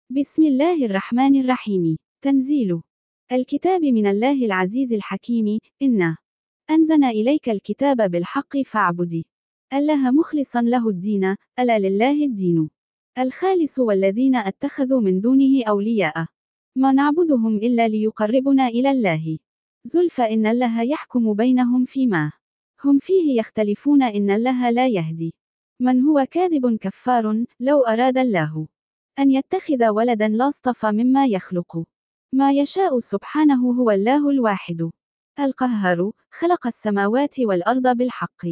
بسم الله الرحمن الرحيم. تنزيل الكتاب من الله العزيز الحكيم. إنا أنزلنا إليك الكتاب بالحق فاعبد الله مخلصا له الدين. ألا لله الدين الخالص والذين اتخذوا من دونه أولياء ما نعبدهم إلا ليقربنا إلى الله زلفى إن الله يحكم بينهم فيما هم فيه يختلفون. إن الله لا يهدي من هو كاذب كفار. لو أراد الله أن يتخذ ولدا لاصطفى مما يخلق ما يشاء سبحانه. هو الله الواحد القهار خلق السماوات والأرض بالحق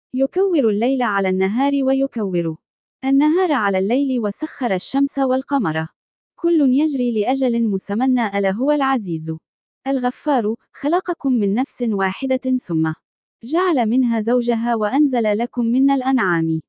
يكور الليل على النهار ويكور النهار على الليل وسخر الشمس والقمر كل يجري لأجل مسمى. ألا هو العزيز الغفار خلقكم من نفس واحدة ثم جعل منها زوجها وأنزل لكم من الأنعام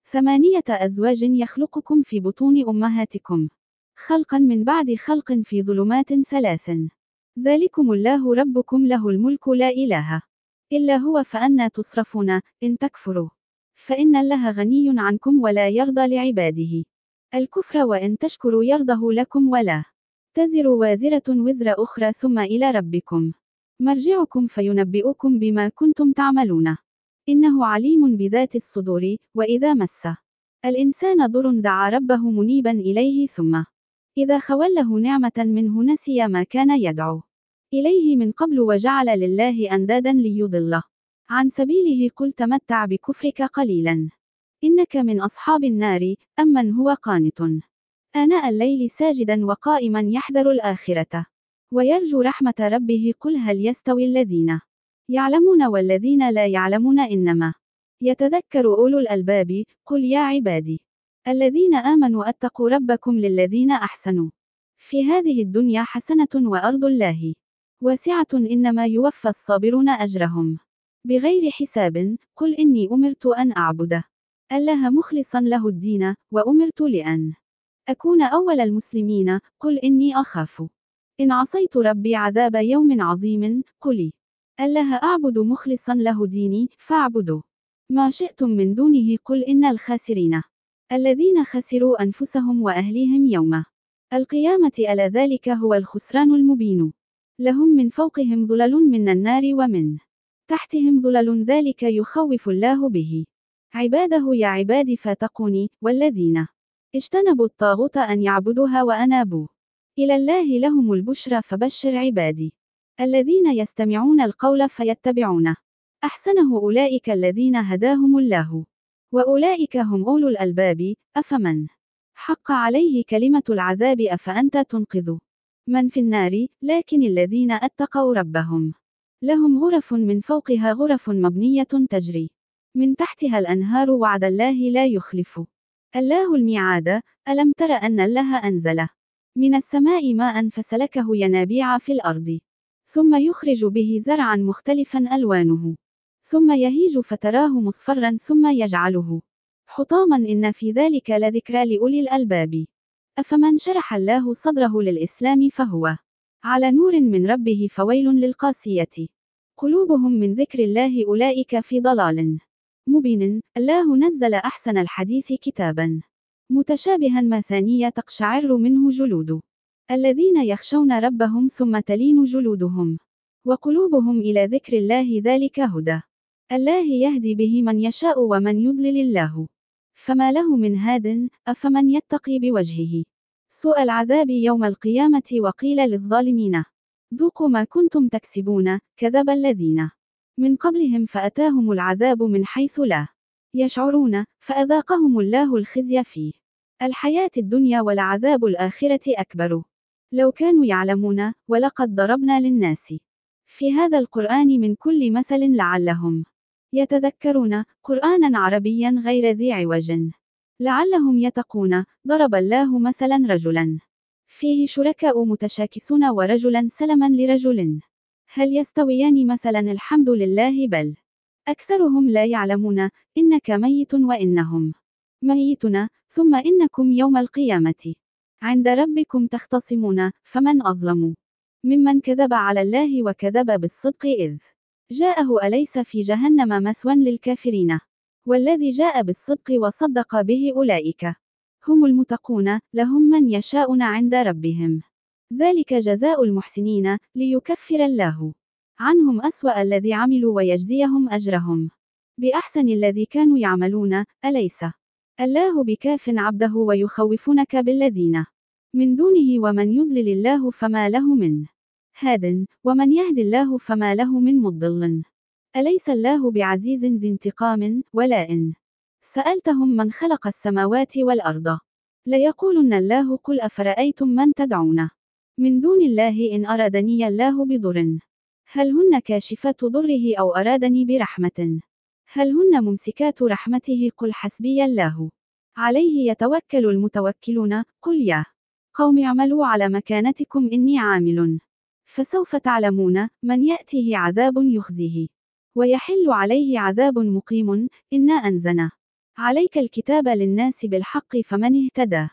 8 أزواج يخلقكم في بطون أمهاتكم خلقا من بعد خلق في ظلمات 3 ذلكم الله ربكم له الملك لا إله إلا هو فأنى تصرفون. إن تكفروا فإن الله غني عنكم ولا يرضى لعباده الكفر وإن تشكروا يرضه لكم ولا تزر وازرة وزر أخرى ثم إلى ربكم مرجعكم فينبئكم بما كنتم تعملون إنه عليم بذات الصدور. وإذا مس الإنسان ضر دعا ربه منيبا إليه ثم إذا خوله نعمة منه نسي ما كان يدعو إليه من قبل وجعل لله أندادا ليضل عن سبيله. قل تمتع بكفرك قليلا إنك من أصحاب النار. أمن هو قانت آناء الليل ساجدا وقائما يحذر الآخرة ويرجو رحمة ربه. قل هل يستوي الذين يعلمون والذين لا يعلمون إنما يتذكر أولو الألباب. قل يا عبادي الذين آمنوا اتقوا ربكم للذين أحسنوا في هذه الدنيا حسنة وأرض الله واسعة إنما يوفى الصابرون أجرهم بغير حساب. قل إني أمرت أن أعبد الله مخلصا له الدين وأمرت لأن أكون أول المسلمين. قل إني أخاف إن عصيت ربي عذاب يوم عظيم. قل الله أعبد مخلصا له ديني فاعبدوا ما شئتم من دونه. قل إن الخاسرين الذين خسروا أنفسهم وأهليهم يوم القيامة. ألا ذلك هو الخسران المبين. لهم من فوقهم ظلل من النار ومن تحتهم ظلل. ذلك يخوف الله به عباده. يا عباد فاتقوني والذين اجتنبوا الطاغوت أن يعبدوها وأنابوا إلى الله لهم البشرى. فبشر عبادي الذين يستمعون القول فيتبعونه أحسنه. أولئك الذين هداهم الله وأولئك هم أولو الألباب. أفمن حق عليه كلمة العذاب أفأنت تنقذ من في النار. لكن الذين اتقوا ربهم لهم غرف من فوقها غرف مبنية تجري من تحتها الأنهار. وعد الله لا يخلف الله الميعاد. ألم تر أن الله أنزل من السماء ماء فسلكه ينابيع في الأرض ثم يخرج به زرعا مختلفا ألوانه ثم يهيج فتراه مصفرا ثم يجعله حطاما. إن في ذلك لذكرى لأولي الألباب. أفمن شرح الله صدره للإسلام فهو على نور من ربه فويل للقاسية قلوبهم من ذكر الله. أولئك في ضلال مبين. الله نزل أحسن الحديث كتابا متشابها مثانية تقشعر منه جلود الذين يخشون ربهم ثم تلين جلودهم وقلوبهم إلى ذكر الله. ذلك هدى الله يهدي به من يشاء ومن يضلل الله فما له من هاد. أفمن يتقي بوجهه سوء العذاب يوم القيامة. وقيل للظالمين ذوقوا ما كنتم تكسبون. كذب الذين من قبلهم فأتاهم العذاب من حيث لا يشعرون فأذاقهم الله الخزي في الحياة الدنيا ولعذاب الآخرة أكبر لو كانوا يعلمون. ولقد ضربنا للناس في هذا القرآن من كل مثل لعلهم يتذكرون. قرآنا عربيا غير ذي عوج لعلهم يتقون. ضرب الله مثلا رجلا فيه شركاء متشاكسون ورجلا سلما لرجل هل يستويان مثلا. الحمد لله بل أكثرهم لا يعلمون. إنك ميت وإنهم ميتون ثم إنكم يوم القيامة عند ربكم تختصمون. فمن أظلم ممن كذب على الله وكذب بالصدق إذ جاءه. أليس في جهنم مثوى للكافرين والذي جاء بالصدق وصدق به أولئك هم المتقون، لهم من يشاءون عند ربهم. ذلك جزاء المحسنين، ليكفر الله عنهم أسوأ الذي عملوا ويجزيهم أجرهم بأحسن الذي كانوا يعملون. أليس الله بكاف عبده ويخوفونك بالذين من دونه ومن يضلل الله فما له من هاد ومن يهد الله فما له من مضل. أليس الله بعزيز ذي انتقام؟ ولا إن سألتهم من خلق السماوات والأرض ليقولن الله. قل أفرأيتم من تدعون من دون الله إن أرادني الله بضر هل هن كاشفات ضره أو أرادني برحمة هل هن ممسكات رحمته؟ قل حسبي الله عليه يتوكل المتوكلون. قل يا قوم اعملوا على مكانتكم إني عامل فسوف تعلمون من يأتيه عذاب يخزيه ويحل عليه عذاب مقيم. إنا أنزلنا عليك الكتاب للناس بالحق فمن اهتدى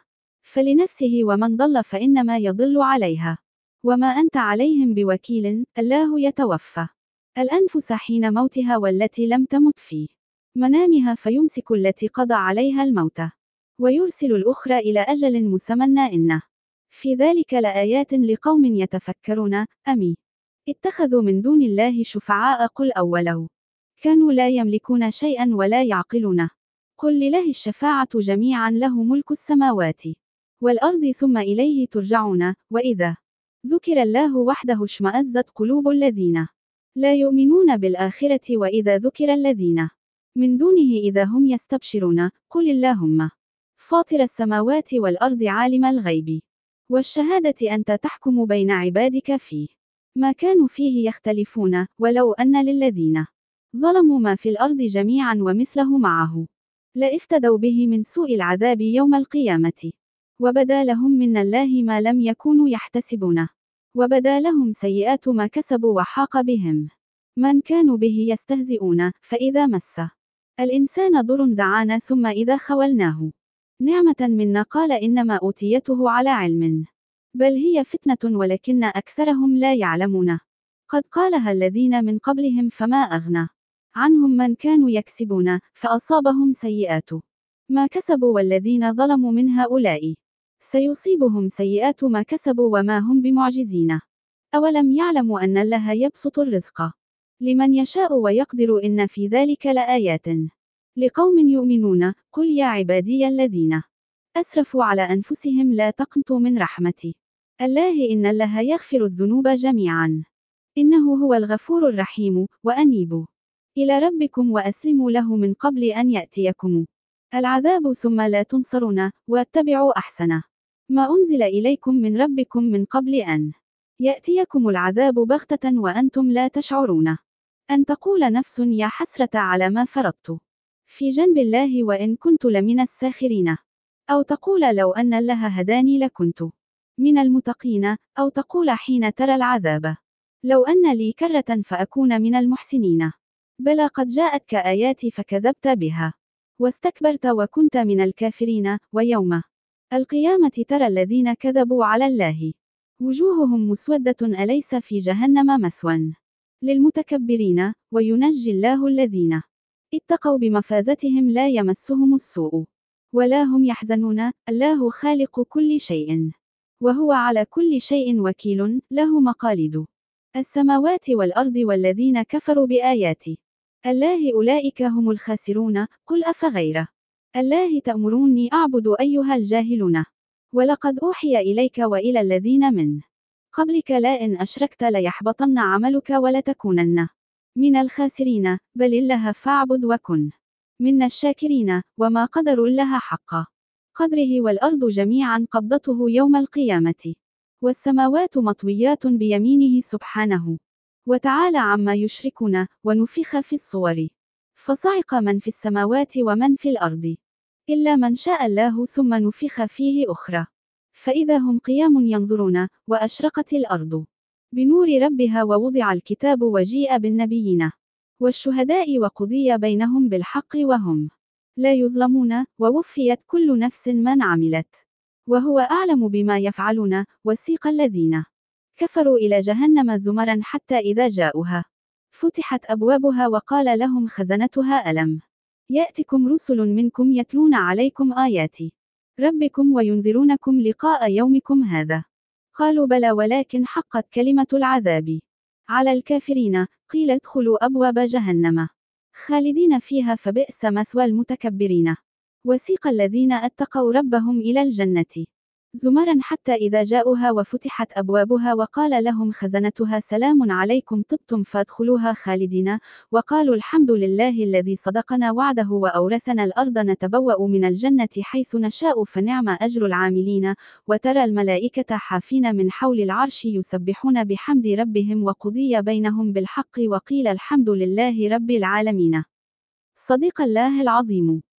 فلنفسه ومن ضل فإنما يضل عليها وما أنت عليهم بوكيل. الله يتوفى الأنفس حين موتها والتي لم تمت في منامها فيمسك التي قضى عليها الموت ويرسل الأخرى إلى أجل مسمى. إن في ذلك لآيات لقوم يتفكرون. أمي اتخذوا من دون الله شفعاء؟ قل أولو كانوا لا يملكون شيئا ولا يعقلون. قل لله الشفاعة جميعا له ملك السماوات والأرض ثم إليه ترجعون. وإذا ذكر الله وحده اشمأزت قلوب الذين لا يؤمنون بالآخرة وإذا ذكر الذين من دونه إذا هم يستبشرون. قل اللهم فاطر السماوات والأرض عالم الغيب والشهادة أنت تحكم بين عبادك فيه ما كانوا فيه يختلفون ولو أن للذين ظلموا ما في الأرض جميعا ومثله معه لافتدوا به من سوء العذاب يوم القيامة وبدا لهم من الله ما لم يكونوا يحتسبونه وبدا لهم سيئات ما كسبوا وحاق بهم من كانوا به يستهزئون. فإذا مس الإنسان ضر دعانا ثم إذا خولناه نعمة منا قال إنما أوتيته على علم بل هي فتنة ولكن أكثرهم لا يعلمون. قد قالها الذين من قبلهم فما أغنى عنهم من كانوا يكسبون فأصابهم سيئات ما كسبوا والذين ظلموا من هؤلاء سيصيبهم سيئات ما كسبوا وما هم بمعجزين. أولم يعلموا أن الله يبسط الرزق لمن يشاء ويقدر إن في ذلك لآيات لقوم يؤمنون. قل يا عبادي الذين أسرفوا على أنفسهم لا تقنطوا من رحمة الله إن الله يغفر الذنوب جميعا إنه هو الغفور الرحيم. وأنيبوا إلى ربكم وأسلموا له من قبل أن يأتيكم العذاب ثم لا تنصرون واتبعوا أحسن ما أنزل إليكم من ربكم من قبل أن يأتيكم العذاب بغتة وأنتم لا تشعرون أن تقول نفس يا حسرة على ما فرطت في جنب الله وإن كنت لمن الساخرين أو تقول لو أن الله هداني لكنت من المتقين أو تقول حين ترى العذاب لو أن لي كرة فأكون من المحسنين بلى قد جاءتك آياتي فكذبت بها واستكبرت وكنت من الكافرين. ويوم القيامة ترى الذين كذبوا على الله وجوههم مسودة أليس في جهنم مثوى للمتكبرين وينجي الله الذين اتقوا بمفازتهم لا يمسهم السوء ولا هم يحزنون. الله خالق كل شيء وهو على كل شيء وكيل له مقاليد السماوات والأرض والذين كفروا بآيات الله أولئك هم الخاسرون. قل أفغير الله تأمروني أعبد أيها الجاهلون ولقد أوحي إليك وإلى الذين من قبلك لئن أشركت ليحبطن عملك ولتكونن من الخاسرين. بل الله فاعبد وكن من الشاكرين. وما قدروا الله حق قدره والأرض جميعا قبضته يوم القيامة والسماوات مطويات بيمينه سبحانه وتعالى عما يشركون. ونفخ في الصور فصعق من في السماوات ومن في الأرض إلا من شاء الله ثم نفخ فيه أخرى فإذا هم قيام ينظرون وأشرقت الأرض بنور ربها ووضع الكتاب وجيء بالنبيين والشهداء وقضي بينهم بالحق وهم لا يظلمون ووفيت كل نفس من عملت وهو أعلم بما يفعلون. وسيق الذين كفروا إلى جهنم زمرا حتى إذا جاءوها فتحت أبوابها وقال لهم خزنتها ألم يأتكم رسل منكم يتلون عليكم آياتي ربكم وينذرونكم لقاء يومكم هذا. قالوا بلى ولكن حقت كلمة العذاب على الكافرين. قيل ادخلوا أبواب جهنم خالدين فيها فبئس مثوى المتكبرين. وسيق الذين اتقوا ربهم إلى الجنة زمرا حتى إذا جاءوها وفتحت أبوابها وقال لهم خزنتها سلام عليكم طبتم فادخلوها خالدين. وقالوا الحمد لله الذي صدقنا وعده وأورثنا الأرض نتبوأ من الجنة حيث نشاء فنعم أجر العاملين. وترى الملائكة حافين من حول العرش يسبحون بحمد ربهم وقضي بينهم بالحق وقيل الحمد لله رب العالمين. صدق الله العظيم.